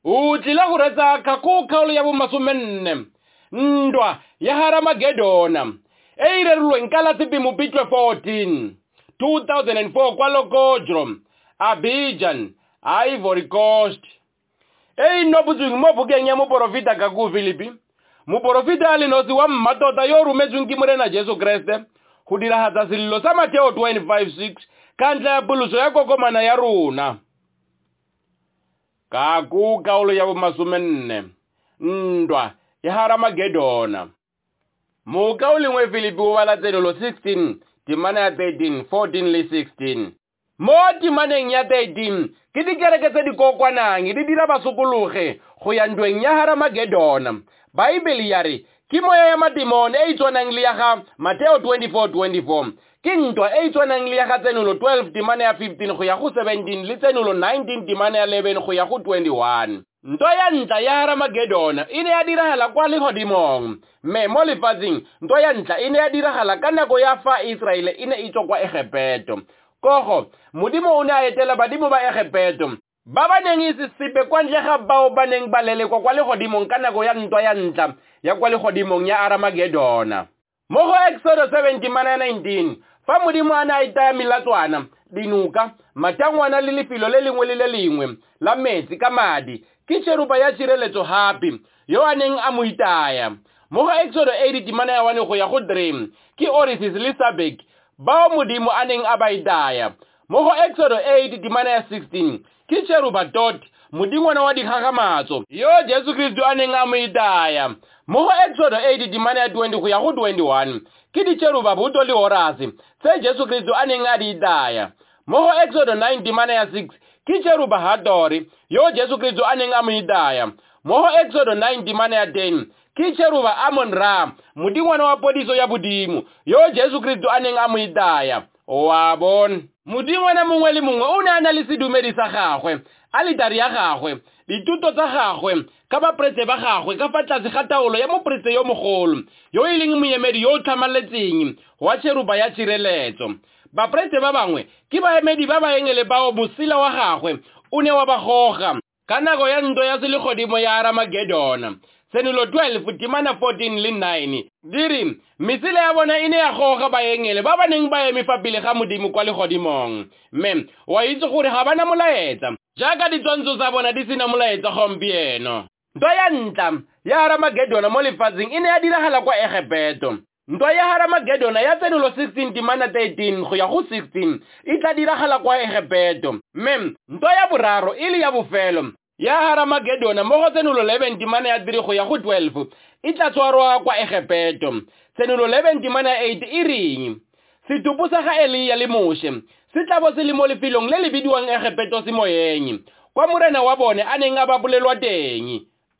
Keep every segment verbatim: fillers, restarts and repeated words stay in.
o tlile go retsa kgako kgaolo ya bomasomenne ndwa ya Haramagedona e irerilweng ka la Mopitlwe fourteen two thousand four kwa Lokoja, Abidjan, Ivory Coast. E inobutsweng mo bukeng ya moporofita Kaku Philipi. Moporofita a le nosi wa mmatota yo rometsweng ke Morena Jesu Kriste go diragatsa sello sa Mateo twenty-five six ka ntlha ya poloso ya kokomana ya rona. Kaku kgaolo ya bomasomenne ndwa ya Haramagedona. Mo kaoleng we Philipi o bala tsenolo sixteen timana ya thirteen fourteen le sixteen. Mo timaneng ya thirteen ke dikereke tse di kokwanang di dira basokologe go ya ndweng ya Haramagedona. Baibele ya re ke moya ya madimone e itshwanang le ya ga Mateo twenty-four twenty-four. Ke ntwa e itshwanang le ya ga tsenolo twelve timana ya fifteen go ya go seventeen le tsenolo nineteen timana ya eleven go ya go twenty-one. Ntwa ya ntla ya Haramagedona e ne ya diragala kwa legodimong. Me mo lefatsheng ntwa ya ntla e ne ya diragala ka nako ya fa Israele e ne e tswa kwa Egepeto. Kogo modimo o ne a etela badimo ba Egepeto ba ba neng e se sepe kwa ntle ga bao ba neng ba lelekwa kwa legodimong ka nako ya ntwa ya ntla ya kwa legodimong ya Haramagedona. Mo go Exodus seventeen mana nineteen fa modimo a na itaya milatswana, dinuka, matangwana le lefelo le lengwe le le lengwe la metsi ka madi ke cheruba ya tshireletso hape yo a neng a mo itaya. Mo go Exodus eight timana ya one go ya go three ke Orisis le Sabek bao modimo a neng a ba itaya. Mo go Exodus eight timana ya sixteen ke cheruba dot modingwana wa digagamatso yo Jesu Kristo a neng a mo itaya. Mo go Exodus eight timana ya twenty go ya go twenty-one ke di cheruba Buto le Horase tse Jesu Kristo a neng a di itaya. Mo go Exodus nine timana ya six ke cheruba Hadori yo Jesu Kristo a neng a mo itaya. Mo go Exodus nine timana ya ten ke cheruba Amon-Ra modingwana wa podiso ya bodimo yo Jesu Kristo a neng a mo itaya. Wa bon modingwana mongwe le mongwe o ne a na le sedumedi sa gagwe, alitari ya gagwe, dituto tsa gagwe ka bapretse ba gagwe ka fa tlase ga taolo ya mopretse yo mogolo yo e leng moemedi yo o tlhamaletseng wa cheruba ya tshireletso. Bapretse ba bangwe ke baemedi ba baengele bao mosila wa gagwe o ne wa ba goga ka nako ya ntwa ya selegodimo ya Haramagedona. Tsenolo twelve timana fourteen le nine diri misile ya bona ine ya goga baengele ba ba neng ba eme fa pele ga modimo kwa legodimong. Me wa itse gore ga bana molaetsa jaaka ditshwantsho tsa bona di sena molaetsa gompieno. Ntwa ya ntla ya Haramagedona mo lefatsheng ine ya diragala kwa Egepeto. Ntwa ya Haramagedona ya tsenolo sixteen timana thirteen go ya go sixteen e tla diragala kwa Egepeto. Me ntwa ya boraro ile ya bofelo ya Haramagedona mo go tsenolo eleven timana ya three go ya go twelve e tla tshwarwa kwa Egepeto. Tsenolo eleven timana ya eight e reng setupu sa ga Elia le Moshe se tla bo se le mo lefelong le le bidiwang Egepeto semoyeng kwa morena wa bone a neng a ba bolelwa teng.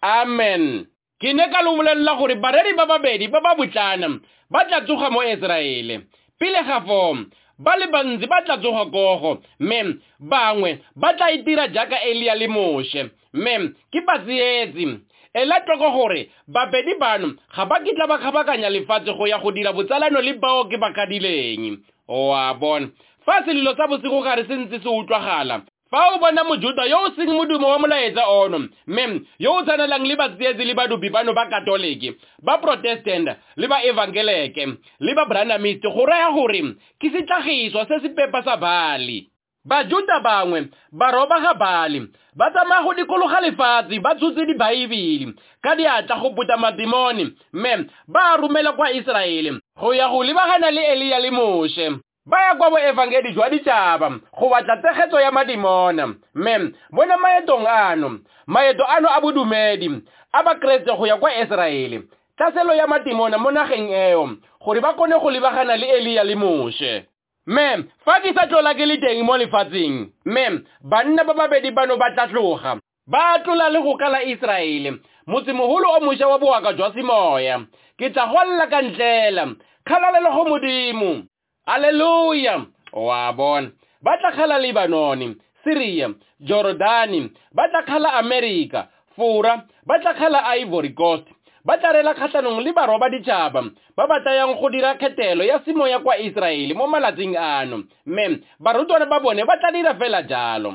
Amen. Ke ne ka lo bolelela gore bareri ba babedi ba ba botlana ba tla tsoga mo Israele. Pele ga fo ba le bantsi ba tla tsoga kogo, me bangwe ba tla itira jaaka Elia le Moshe. Me ke batsietsi ela tlhoko gore babedi bano ga ba kitla ba kgabakanya lefatshe go ya go dira botsalano le bao ke ba kadileng. Wa bona fa selilo sa bosigo gare se ntse se utlwagala fa o bona mojuda yo o seng modumo wa molaetsa ono, me yo o tshwanelang le batsietsi le badupi bano ba katoliki, ba protestant le ba evangeleke le ba branamist go raya gore ke setlagiso se se pepa sa Bali. Bajuda bangwe ba roba ga Bali ba tsamaya go dikologa lefatshe ba tshotse dibaibele ka diatla go puta madimoni, me ba romela kwa Israele go ya go lebagana le Elia le Moshe. Ba ya kwa bo evangeli jwa ditšhaba go batla tshegetso ya madimona. Me bona maetong ano maeto ano a bodumedi a ba kretse go ya kwa Israele tlaselo ya madimona mo nageng eo gore ba kone go lebagana le Elia le Moshe. Me fa ke sa tlola ke le teng mo lefatsheng, me banna ba babedi bano ba tla tloga ba tlola le go kala Israele motse mogolo o mošwa wa boaka jwa semoya. Ke tla golla ka ntlela kgalalelo go modimo. Hallelujah. Wa bona ba tla khala Lebanon, Syria, Jordani, ba tla khala America, Fura, ba tla khala Ivory Coast, ba tla rela kgatlhanong le baroba ditšhaba ba ba tayang go dira kgetelo ya semoya kwa Israele mo malatsing ano. Me barutwana ba bone ba tla dira fela jalo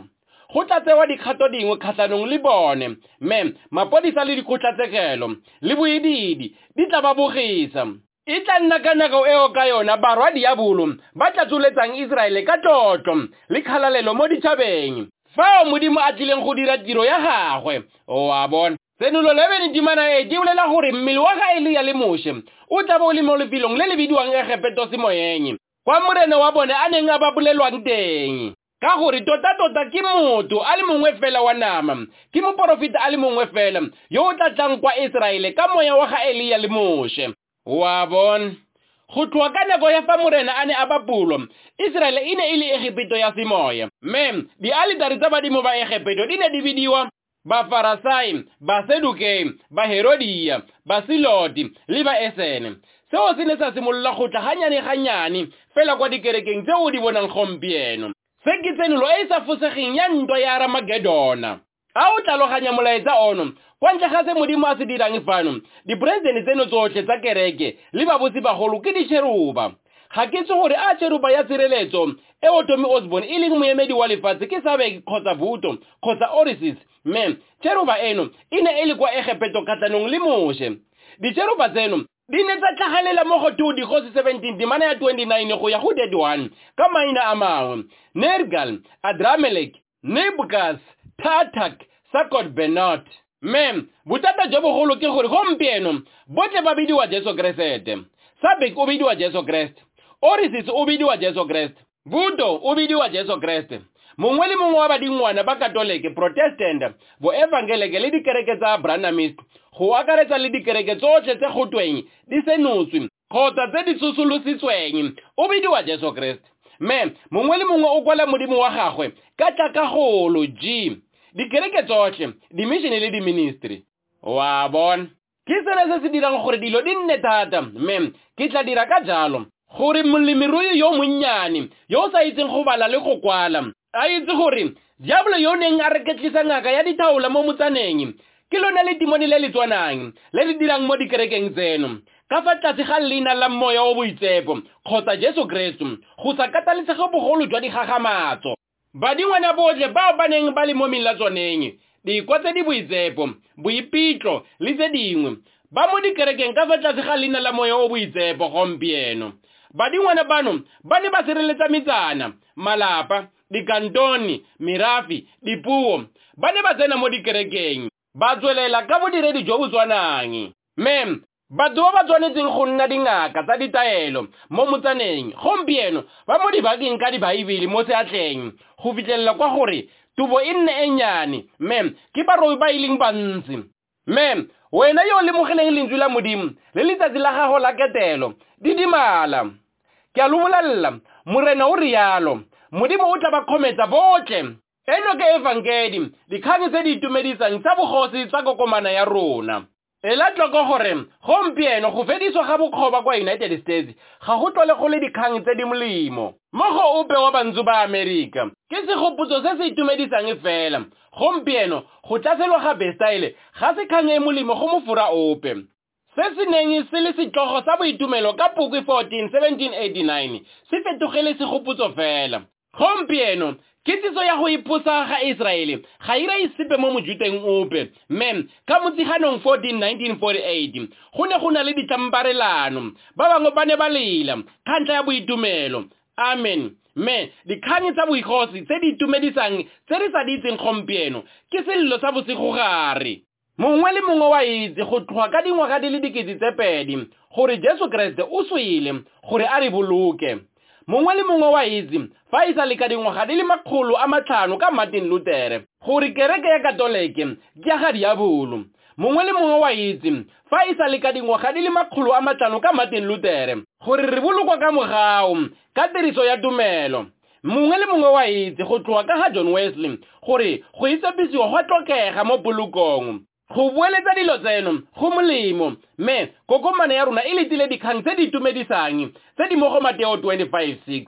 go tla tsewa dikgato dingwe kgatlhanong le bone mme mapodisa le dikgotlatshekelo le boedidi di tla ba bogisa e tla nna ka nako eo ka yona barwadi ya bolo ba tla tsoletsang Israele ka tlotlo le kgalalelo mo ditšhabeng fao modimo a tlileng go dira tiro ya gagwe o a bona Senolo eleven dimana e di bolela gore mmele wa ga Elia le Moshe o tla bo le mo lefelong le le bidiwang Egepeto semoyeng kwa morena wa bone a neng a ba bolelwang teng ka gore tota tota ke motho a le mongwe fela wa nama ke moprofeta a le mongwe fela yo o tla tlang kwa Israele ka moya wa ga Elia le Moshe wa bona go tloa ka nako ya fa morena a ne a bapulwa Israele e ne e le Egepeto ya semoya mme di alitari tsa badimo ba Egepeto di ne di bidiwa ba Farasai, ba Sedukei, ba Herodia, ba Siloti, le ba Esene. Seo se ne sa simolola go tla ganyane ganyane fela kwa dikerekeng tse o di bonang gompieno. Se ke tsenolo e sa fosegeng ya ntwa ya Armagedona. A o tlaloganya molaetsa ono, kwa ntle ga se modimo a se dirang fano, dipresidente tseno tsotlhe tsa kereke le babosi bagolo ke dicheruba. Ga ke tse gore a cheruba ya tshireletso e o Tommy Osborne e leng moemedi wa lefatshe ke Sabek kgotsa Vuto kgotsa Orisis mme cheruba eno e ne e le kwa Egepeto kgatlhanong le Moshe. Dicheruba tseno di ne tsa tlhagelela mo go two Dikgosi seventeen temana ya twenty-nine go ya go thirty-one ka maina a mangwe Nergal, Adramelech, Nebukaz, Tatak, Sakot Benot. Mme botata jo bogolo ke gore gompieno botle ba bidiwa Jesu Kriste. Sabek o bidiwa Jesu Kriste. Orisis o bidiwa Jesu Kriste. Vuto o bidiwa Jesu Kriste. Mongwe le mongwe wa badingwana ba Katolike, Protestant, bo Evangelike le dikereke tsa Branhamist go akaretsa le dikereke tsotlhe tse gotweng di senotswe kgotsa tse di tsosolositsweng o bidiwa Jesu Kriste. Mme mongwe le mongwe o kwala modimo wa gagwe ka tlakagolo G dikereke tsotlhe di-mission le di-ministry wa bona ke sene se se dirang gore dilo di nne thata mme ke tla dira ka jalo gore molemirui yo monnyane yo o sa itseng go bala le go kwala a itse gore diablo yo neng a reketlisa ngaka ya dithaola mo motsaneng ke lona le timone le le tswanang le le dirang mo dikerekeng tseno ka fa tlase ga leina la moya o boitsepo kgotsa Jesu Kriste go sa katalesega bogolo jwa digagamatso badingwana botlhe bao ba neng ba le mo melatswaneng dikwa tse di boitsepo boipitlo le tse dingwe ba mo dikerekeng ka fa tlase ga leina la moya o boitsepo gompieno badingwana bano ba ne ba sireletsa metsana malapa dikantoni merafi dipuo ba ne ba tsena mo dikerekeng ba tswelela ka bodiredi jo bo tswanang mem batho ba ba tshwanetseng go nna dingaka tsa ditaelo mo motsaneng gompieno ba mo dibakeng ka dibaibele mo seatleng go fitlhelela kwa gore tubo e nne e nnyane mem ke baroi ba ileng bantsi mem wena yo le mogeleng lentswe la modimo le letsatsi la gago la ketelo di dimala ke a lobolela morena o rialo modimo o tla ba kgometsa botlhe eno ke evangeli dikgang tse di itumedisang tsa bogosi tsa kokomana ya rona ela tlhoko gore gompieno go fediswa ga bokgoba kwa United States ga go tlole go le dikgang tse di molemo mo go ope wa bantsho ba Amerika ke segopotso se se itumedisang fela gompieno go tlaselwa ga bestyle ga se kgang e molemo go mofura ope se se neng se le setlogo sa boitumelo ka Phukwi fourteen seventeen eighty-nine se fetogele segopotso fela gompieno kitiso ya go iposa ga Israele ga ira isipe mo mojuteng ope mem ka motsiganong fourteen nineteen forty-eight go ne go na le ditlamparelano ba bangwe ba ne ba lela ka ntla ya boitumelo amen me dikgang tsa boikgosi tse di itumedisang tse re sa di itseng gompieno ke sello sa bosigogare mongwe le mongwe wa itse go tloga ka dingwaga di le dikete tse pedi gore Jesu Kriste o swele gore a re boloke mongwe le mongwe wa itse fa isa le ka dingwaga di le makgolo a matlhano ka Martin Luther gore kereke ya Katolike ke ya ga diabolo mongwe le mongwe wa itse fa isa le ka dingwaga di le makgolo a matlhano ka Martin Luther gore re bolokwa ka mogao ka tiriso ya tumelo mongwe le mongwe wa itse go tloga ka ga John Wesley gore go itsepisiwa go tlokega mo polokong go bueletsa dilo tseno go molemo me kokomane ya rona e letile dikgang tse di itumedisang tse di mo go Mateo twenty-five six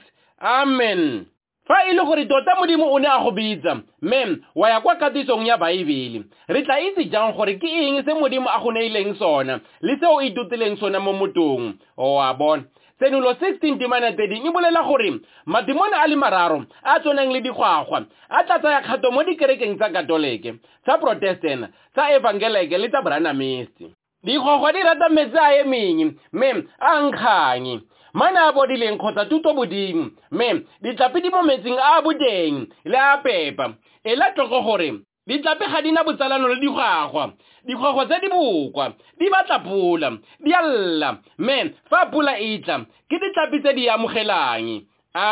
amen fa ile gore tota modimo o ne a go bitsa mem wa ya kwa katisong ya baibele re tla itse jang gore ke eng se modimo a go neileng sona le se o itutileng sona mo motong o a bona Tsenulo sixteen temana ya thirteen e bolela gore madimone a le mararo a tsonang le digwagwa a tla tsaya kgato mo dikerekeng tsa katoleke, tsa protestant, tsa evangelike le tsa branamist. Digwagwa di rata metsi a emeng me a nkganye mana a bodileng kgotsa tuto bodimo me ditlapi di mo metsing a boteng le a pepa. E la tlhoko gore ditlapi ga di na botsalano le digwagwa. Digwagwa tse di bokwa di batla pula di a lla me fa pula e tla ke ditlapi tse di amogelang.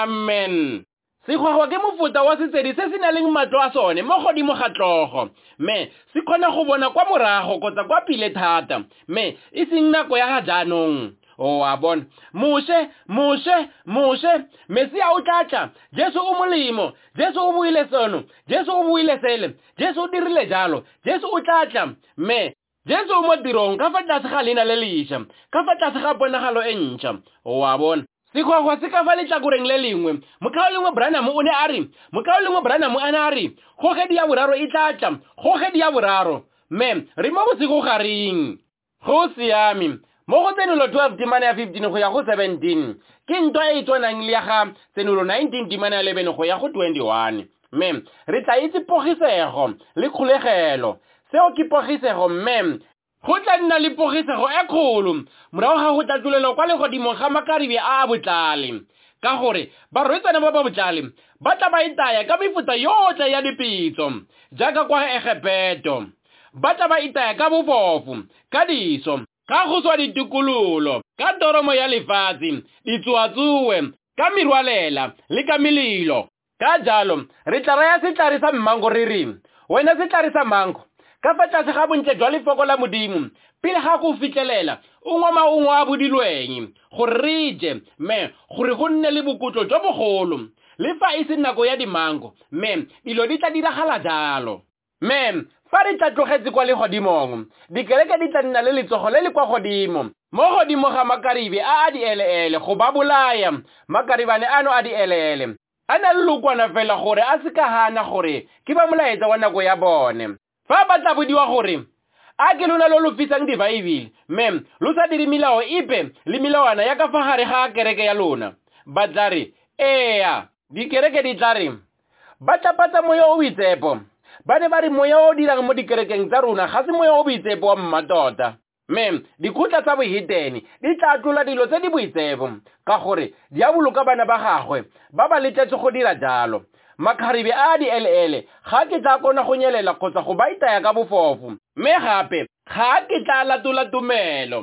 Amen. Segwagwa ke mofuta wa setsedi se se nang le matlo a sone mo godimo ga tlogo me se kgona go bona kwa morago kgotsa kwa pile thata me e seng nako ya ga jaanong. O a bona moshe moshe moshe Mesi a o tlatla, Jesu o molemo, Jesu o buile sono, Jesu o buile sele, Jesu o dirile jalo, Jesu o tlatla me Jesu o mo tirong ka fa tlase ga leina le lešwa, ka fa tlase ga ponagalo e ntšha. O a bona Segwagwa se ka fa letlakoreng le lengwe, mokao lengwe Branham o ne a re, mokao lengwe Branham a ne a re, kgogedi ya boraro e tlatla, kgogedi ya boraro me re mo bosigo gareng. Go siame mo go Tsenulo twelve temana ya fifteen go ya go seventeen ke ntwa e tswanang le ya ga Tsenulo nineteen temana ya eleven go ya go twenty-one. Me re tla itse pogisego le kgolegelo. Seo ke pogisego me go tla nna le pogisego e kgolo morago ga go tlatolelo kwa legodimo ga makaribe a botlale, ka gore barwetsana ba ba botlale ba tla ba itaya ka mefuta yotlhe ya dipitso jaaka kwa Egepeto. Ba tla ba itaya ka bofofu, ka diso, ka go swa ditukulolo, ka toromo ya lefatshe, ditsuatsuwe, ka merwalela le ka melilo. Ka jalo re tla raya setlare sa mmango re re, wena setlare sa mango ka fa tlase ga bontle jwa lefoko la Modimo pele ga go fitlelela o ngwa maungo a bodilweng gore re je me gore go nne le bokutlo jo bogolo. Le fa e se nako ya dimango me dilo di tla diragala jalo. Me fa re tla tlogetse kwa legodimong dikereke di tla nna le letsogo le le kwa godimo mo godimo ga makaribe a a dieleele go ba bolaya. Makaribane ano a dieleele a na le lokwana fela gore a se ka hana gore ke ba molaetsa wa nako ya bone. Fa ba tla bodiwa gore a ke lona lo lo fisang dibaebile mem lo sa dire melao ipe le melawana ya ka fa gare ga kereke ya lona, ba tla re ea. Dikereke di tla re ba tlapatsa moya o boitsepo, ba ne ba re moya o dirang mo dikerekeng tsa rona ga se moya o boitsepo wa mmatota. Mem dikutla tsa bohetene di tla tlola dilo tse di boitsepo ka gore di a boloka bana ba gagwe ba ba letletse go dira jalo. Makaribe a di eleele ga ke tla kona go nyelela kgotsa go ba itaya ka bofofu, me gape ga ke tla latola tumelo.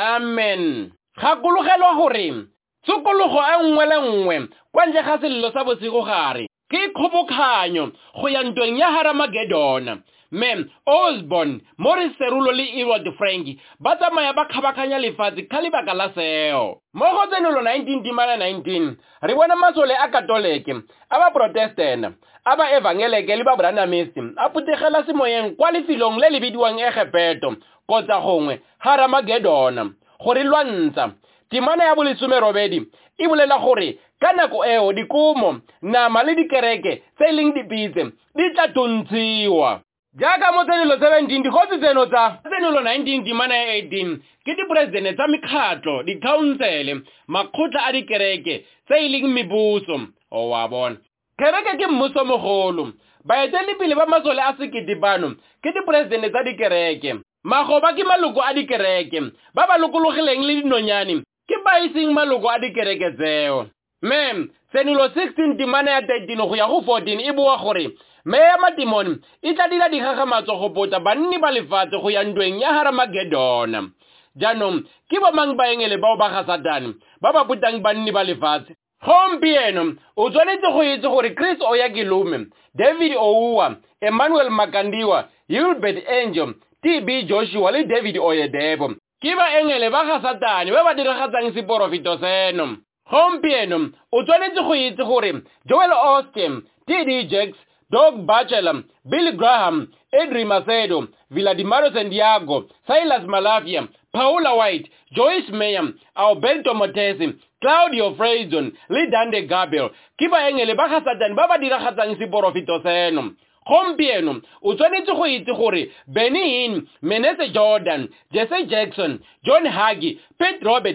Amen. Gakologelwa gore tsokologo e nngwe le nngwe kwa ntle ga selelo sa bosigo gare ke kgobokganyo go ya ntweng ya Haramagedona. Mem Osborne, Morris Serulo le Ewald Frank ba tsamaya ba kgabakanya lefatshe ka lebaka la seo. Mo go Tsenulo nineteen temana nineteen re bona masole a katoleke, a ba protestant, a ba evangelike le ba branamist a putegela semoyeng kwa lefelong le le bidiwang Egepeto kgotsa gongwe Haramagedona gore lwantsha. Temana ya bolesome robedi e bolela gore ka nako eo dikumo, nama le dikereke tse e leng dipitse di tla tontshiwa. Jaaka mo Tsenulo seventeen dikgotsi tseno tsa Tsenulo nineteen temana ya eighteen ke dipresidente tsa mekgatlo, dikhaonsele, makgotla a dikereke tse e leng mebuso. O wa bona kereke ke mmuso mogolo, baeteledipele ba masole a sekete bano ke dipresidente tsa dikereke, magoba ke maloko a dikereke ba ba lokologileng le dinonyane ke ba iseng maloko a dikereke tseo. Mem Tsenulo sixteen temana ya thirteen go ya go fourteen e bua gore me ya matimone e tla dira digagamatso go pota banni ba lefatshe go ya ntweng ya Haramagedona. Jaanong ke bo mang ba engele bao ba ga Satane ba ba putang banni ba lefatshe? Gompieno o tshwanetse go itse gore Chris Oyakhilome, David Oua, Emmanuel Makandiwa, Hubert Angel, T B Joshua le David Oyedebo ke ba engele ba ga Satane ba ba diragatsang seporofeto seno. Gompieno o tshwanetse go itse gore Joel Osteen, T D Jakes, Doug Batchelor, Billy Graham, Adri Macedo, Vladimiro Santiago, Silas Malafia, Paula White, Joyce Meyer, Alberto Motesi, Claudio Frason le Dande Gabriel ke ba engele ba ga Satane ba ba diragatsang seporofeto seno. Gompieno o tshwanetse go itse gore Benny Hinn, Menese Jordan, Jesse Jackson, John Hagee, Pete Robertson,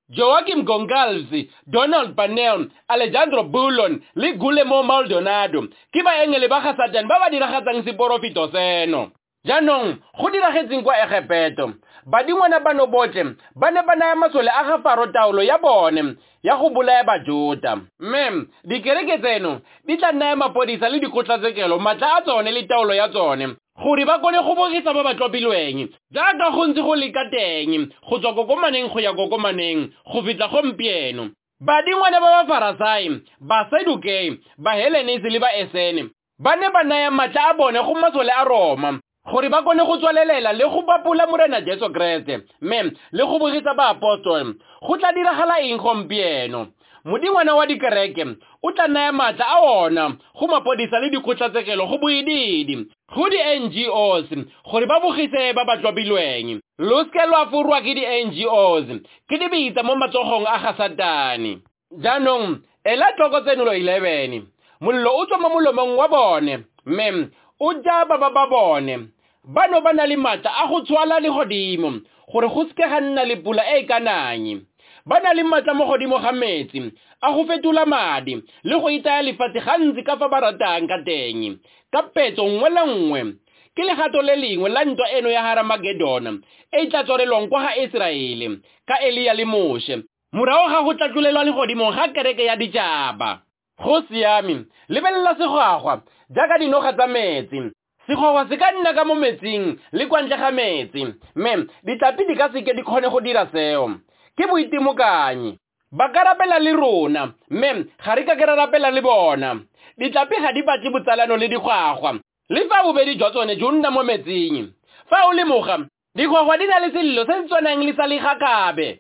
Joaquim Goncalves, Donald Panel, Alejandro Bulon, le Guillermo Maldonado, ke ba engele ba ga Satan ba ba diragatsang seporofito seno. Jaanong go diragetseng kwa Egepeto badingwana bano botlhe ba ne ba naya masole a ga Faro taolo ya bone ya go bolaya Bajuda. Mme dikereke tseno di tla naya mapodisa le dikgotlatshekelo matla a tsone le taolo ya tsone gore ba kgone go bogisa ba ba tlopilweng jaaka go ntse go leka teng go tswa kokomaneng go ya kokomaneng go fitla gompieno. Badingwana ba ba Farisai, ba Sadukei, ba Hellenese le ba Esene ba ne ba naya matla a bone go masole a Roma gore ba kgone go tswalelela le go bapula Morena Jesu Kriste mme le go bogisa ba apostol. Go tla diragala eng gompieno? Modingwana wa dikereke o tla naya matla a ona go mapodisa le dikgotlatshekelo go boididi go di-N G Os gore ba bogise ba ba tlopilweng. Lo ske lwa furwa ke di-N G Os ke di bitsa mo matsogong a ga Satane. Jaanong ela tlhoko tsenolo eleven, mollo o tswa mo molomong wa bone mme o ja ba ba ba bone bano ba na le matla a go tshwala le godimo gore go ske ga nna le pula e kananye. Ba na le matla mo godimo ga metsi a go fetola madi le go itaya lefatshe gantsi ka fa ba ratang ka teng ka petso nngwe le nngwe. Ke legato le lengwe la ntwa eno ya Haramagedona e tla tswelelwang kwa ga Israele ka Elia le Moshe morago ga go tlatlolelwa le godimo ga kereke ya ditšhaba. Go siame lebelela segwagwa jaaka dinoga tsa metsi. Segwagwa se ka nna ka mo metsing le kwa ntle ga metsi mme ditlapi di ka seke di kgone go dira seo. Ke boitemokanyi ba ka rapela le rona mme ga re ka ke ra rapela le bona. Ditlapi ga di batle botsalano le digwagwa le fa bobedi jwa tsone jo nna mo metsing. Fa o le moga digwagwa di na le sello se se tshwanang le sa legakabe.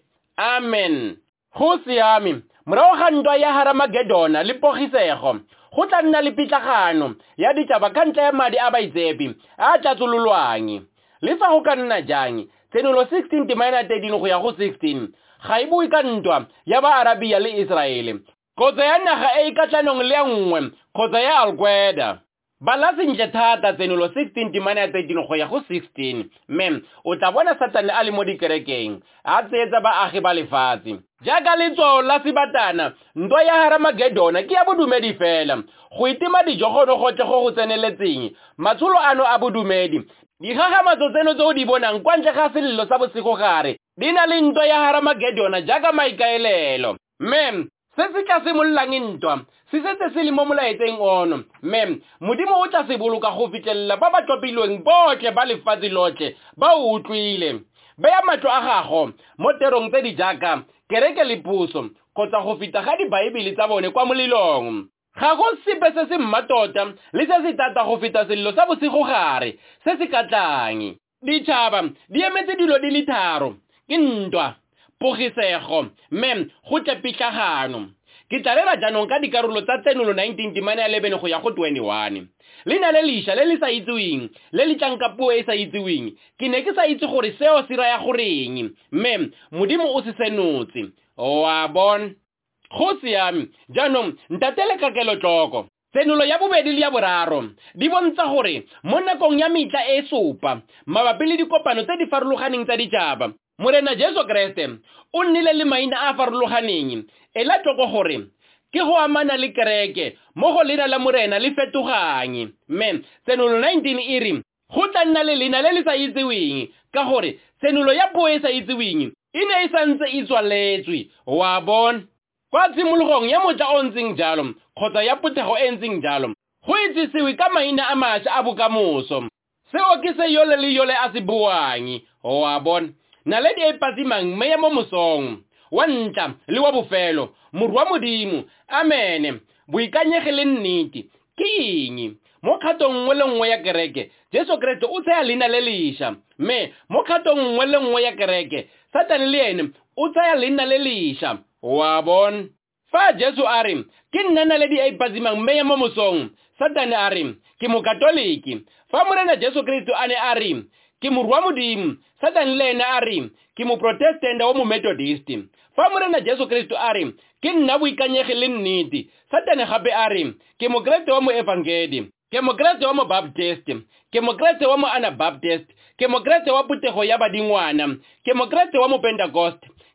Amen. Go siame morago ga ntwa ya Haramagedona le pogisego go tla nna le pitlagano ya ditšhaba ka ntle ya madi a baitsepi a tla tsololwang. Le fa go ka nna jang tsenolo sixteen temana thirteen go ya go sixteen ga e bue ka ntwa ya ba Arabia le Israele kgotsa ya naga e ka tlanong le nngwe kgotsa ya Al-Qaeda. Bala sentle thata tsenolo sixteen temana thirteen go ya go sixteen mme o tla bona Satane a le mo dikerekeng a tseetsa baagi ba lefatshe. Jaaka letso la sebatana ntwa ya Haramagedona ke ya bodumedi fela go itima dijo gono gotle go go tseneletseng matsholo ano a bodumedi. Digagamatso tseno tse o di bonang kwa ntle ga selelo sa bosigogare di na le ntwa ya Haramagedona jaaka maikaelelo. Mme se se tla simololang ntwa se setse se le mo molaetseng ono mme Modimo o tla se boloka go fitlhelela ba ba tlopilweng botlhe ba lefatshe lotlhe ba o utlwile. Beya matlo a gago mo terong tse di jaaka kereke le puso kgotsa go fita ga dibaebele tsa bone kwa molelong. Ga go sepe se se mmatota le se se tata go feta sello sa bosigogare se se ka tlang. Ditšhaba di emetse dilo di le tharo ke ntwa, pogisego mme go tle pitlagano. Ke tlalela jaanong ka dikarolo tsa tsenolo nineteen temana eleven go ya go twenty-one. Leina le leša le le sa itseweng le le tlang ka puo e sa itseweng ke ne ke sa itse gore seo se raya goreng mme Modimo o se senotse. Wa bona go siame jaanong ntatele ka kelotlhoko. Tsenolo ya bobedi le ya boraro di bontsha gore mo nakong ya mitla e sopa mabapi le dikopano tse di farologaneng tsa ditšhaba Morena Jesu Kriste o nnile le maina a farologaneng. Ela tlhoko gore ke go amana le kereke mo go leina la Morena le fetogang mme tsenolo nineteen e re go tla nna le leina le le sa itseweng ka gore tsenolo ya puo e sa itseweng e ne e santse e tswaletswe. Wa bona kwa tshimologong ya motla o ntseng jalo kgotsa ya pothego e ntseng jalo go itsisiwe ka maina a mašwa a bokamoso. Seo ke se yole le yole a se buang. Wa bona naledi e pasimang mme ya mo mosong wa ntla le wa bofelo morwa Modimo. Amen. Boikanyege le nnete ke eng? Mo kgatong nngwe le nngwe ya kereke Jesu Kriste o tsaya leina le leša mme mo kgatong nngwe le nngwe ya kereke Satane le ene o tsaya leina le leša. Wa bona fa Jesu a re ke nna naledi e pasimang mme ya mo mosong Satane a re ke mokatoliki. Fa Morena Jesu Kriste a ne a re ke morwa Modimo Satane le ene a re ke moprotestanta wa mo Methodist. Fa Morena Jesu Kriste a re ke nna boikanyege le nnete Satane gape a re ke mokreste wa mo Evangeli, ke mokreste wa mo Baptist, ke mokreste wa mo Anabaptist, ke mokreste wa potego ya badingwana, ke mokreste wa mo Pentecost,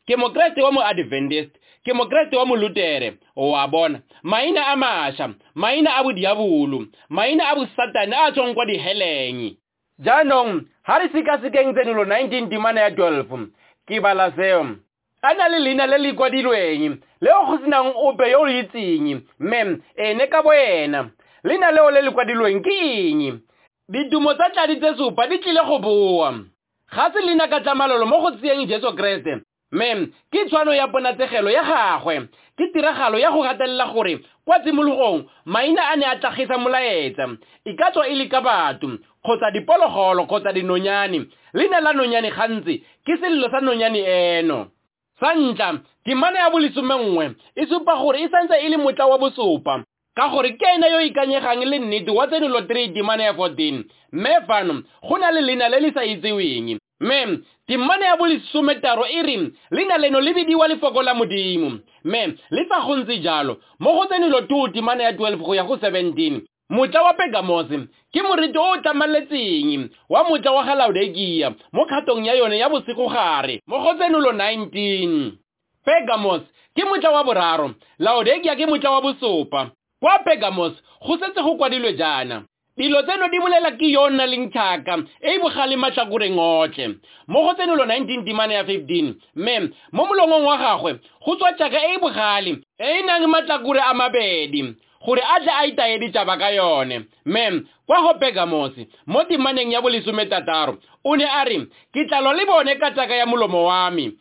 ke mokreste wa mo Adventist, ke mokreste wa mo Lutere, wa bona, maina a masha, maina a bodiabolo, maina a bosatane a tswang kwa diheleng. Jaanong, ha re sekasekeng tsenolo nineteen temana ya twelve, ke bala seo. A na le leina le le kwadilweng, leo go senang ope yo o le itseng, mme ene ka boena. Leina leo le le kwadilweng ke eng? Ditumo tsa tladi tse supa di tlile go boa. Ga se leina ka tlamalolo mo go tseyeng Jesu Kriste, mme ke tshwano ya ponatsegelo ya gagwe, ke tiragalo ya go gatelela gore kwa tshimologong maina a ne a tlhagisa molaetsa, e ka tswa e le ka batho kgotsa diphologolo kgotsa dinonyane. Leina la nonyane gantsi ke sello sa nonyane eno. Sa ntlha, temana ya bolesomengwe e supa gore e santse e le motla wa bosopa, ka gore ke ena yo ikanyegang le nnete wa tsenolo three temana ya fourteen, mme fano go na le leina le le sa itseweng. Mme temana ya bolesometaro e re leina leno le bidiwa lefoko la Modimo. Mme le fa go ntse jalo mo go tsenolo two temana ya twelve go ya go seventeen, motla wa Pergamos ke moriti o tlamaletseng wa motla wa Laodikia mo kgatong ya yone ya bosigogare mo go tsenolo nineteen. Pergamos ke motla wa boraro, Laodikia ke motla wa bosopa. Kwa Pergamos go setse go kwadilwe jana. Dilo tseno di bolela ke yona leng tlhaka e e bogale matlhakoreng otlhe. Mo go tsenolo nineteen temana ya fifteen, mme mo molongong wa gagwe go tswa tšhaka e e bogale e e nang matlhakore a mabedi gore a tle a itaye ditaba ka yone. Mme kwa go Pergamos mo temaneng ya bolesometataro o ne a re, ke tlalwa le bone ka tšhaka ya molomo wa me.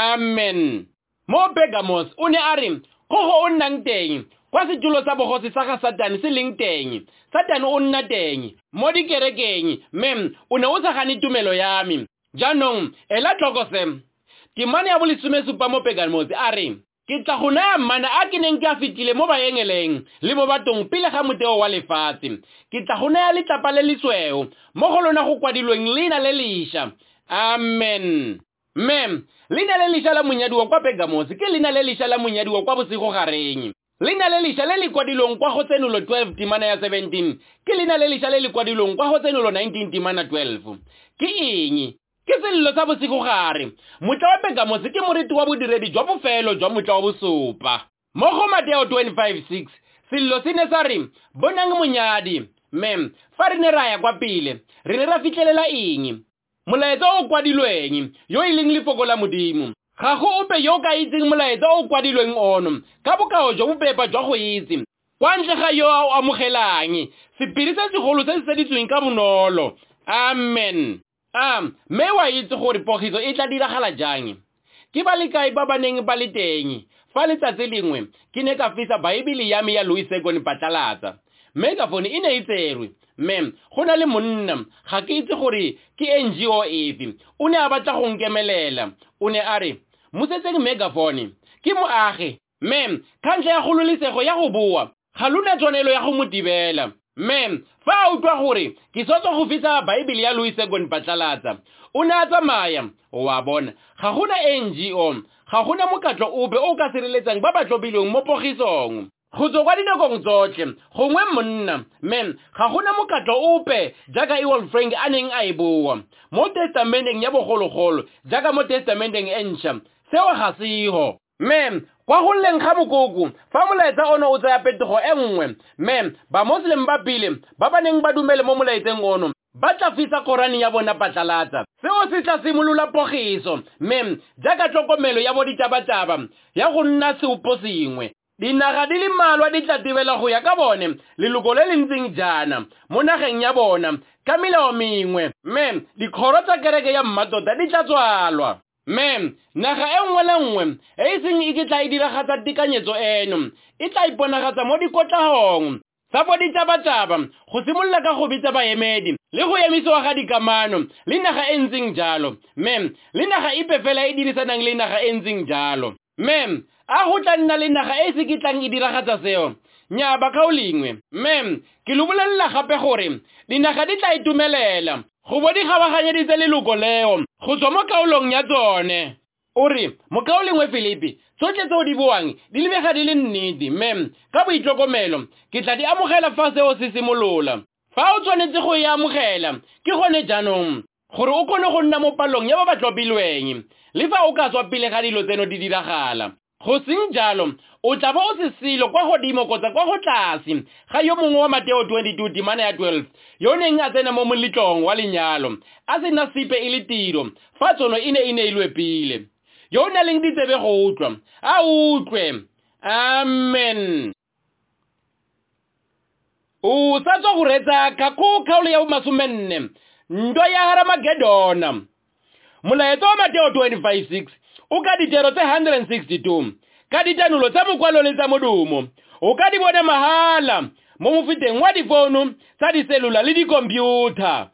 Amen. Mo Pergamos o ne a re, go go o nnang teng kwa setulo sa bogosi sa ga Satane se leng teng, Satane o nna teng mo dikerekeng, mme o ne o sa gane tumelo ya me. Jaanong ela tlhoko se, temana ya bolesomesupa mo Pergamos a re, ke tla go naya mana a ke neng ke a fetile mo baengeleng le mo batong pele ga motheo wa lefatshe. Ke tla go naya letlapa le le sweu mo go lona go kwadilweng leina le lešwa. Amen. Mme leina le lešwa la monyadiwa kwa Pergamos ke leina le lešwa la monyadiwa kwa bosigogareng. Leina le lešwa le le kwadilweng kwa go tsenolo twelve temana ya seventeen ke leina le lešwa le le kwadilweng kwa go tsenolo nineteen temana twelve. Ke eng? Ke sello sa bosigogare. Motla wa Pergamos ke moriti wa bodiredi jwa bofelo jwa motla wa bosopa. Mo go Mateo twenty-five six, sello se ne sa re, bonang monyadi. Mme fa re ne ra ya kwa pele, re ne ra fitlhelela eng? Molaetsa o kwadilweng yo e leng lefoko la Modimo. Ga go ope yo ka itseng molaetsa o kwadilweng ono ka bokao jo bopepa jwa go itse, kwa ntle ga yo a amogelang sephiri se segolo se se seditsweng ka bonolo. Amen. Um, mme wa itse gore pogiso e tla diragala jang? Ke ba le kae ba ba neng ba le teng fa letsatsi lengwe ke ne ka fisa baebele ya me ya Louis Second Phatlalatsa, mme ka fone e ne e tserwe. Mme go na le monna, ga ke itse gore ke N G O efe, o ne a batla go nkemelela. O ne a re, mosetseng megaphone ke moagi, mme ka ntlha ya kgololesego ya go boa ga lona tshwanelo ya go mo tibela. Mme fa a utlwa gore ke sotswa go fisa baebele ya Louis Second Phatlalatsa, o ne a tsamaya. Wa bona, ga gona N G O, ga gona mokatlo ope o ka sireletsang ba ba tlobilweng mo pogisong. Go tswa kwa dinakong tsotlhe gongwe monna, mme ga gona mokatlo ope jaaka Ewald Frank a neng a e boa mo testamenteng ya bogologolo jaaka mo testamenteng e ntšha. Seo ga seho. Mme kwa go leng ga mokoko fa molaetsa ono o tsaya phetogo e nngwe, mme ba Muslim ba pele ba ba neng ba dumele mo molaetseng ono ba tla fisa Korane ya bona Phatlalatsa. Seo se tla simolola pogiso, mme jaaka tlhokomelo ya boditabataba ya go nna seopo sengwe. Dinaga di le mmalwa di tla tibela go ya ka bone leloko le le ntseng jana mo nageng ya bona ka melao mengwe. Mme dikgoro tsa kereke ya mmatota di tla tswalwa. Mme naga e nngwe le nngwe e seng e ke tla e diragatsa tekanyetso eno e tla iponagatsa mo dikotlagong tsa boditabataba go simolola ka go bitsa baemedi le go emisiwa ga dikamano le naga e ntseng jalo. Mme le naga ipe fela e dirisanang le naga e ntseng jalo. Mme a go tla nna le naga e se ke tlang e diragatsa seo? Nnyaa, ba kaolengwe. Mme ke lo bolelela gape gore dinaga di tla itumelela go bo di gabaganyeditse leloko leo go tswa mo kaolong ya tsone. O re mokaolengwe Filipi, tsotlhe tseo di boang di lebega di le nnete. Mme ka boitlhokomelo ke tla di amogela fa seo se simolola. Fa o tshwanetse go e amogela ke gone jaanong gore o kgone go nna mo palong ya ba ba tlhophilweng. le fa o ka tswa pele ga dilo tseno di diragala. Go seng jalo o tla bo o se selo kwa godimo kgotsa kwa go tlase ga yo mongwe wa Mateo twenty-two temana ya twelve yo neng a tsena mo moletlong wa lenyalo a se na sepe e le tiro fa tsono e ne e neilwe pele. Yo na leng ditsebe go utlwa a utlwe. Amen. O sa tswa go retsa kako kgaolo ya masomenne ntwa ya Haramagedona. Molaetsa wa Mateo twenty-five six o ka ditero tse one hundred sixty-two ka ditanulo tsa mokwalo le tsa modumo o ka di bona mahala mo mofuteng wa difounu tsa diselula le dikompyuta.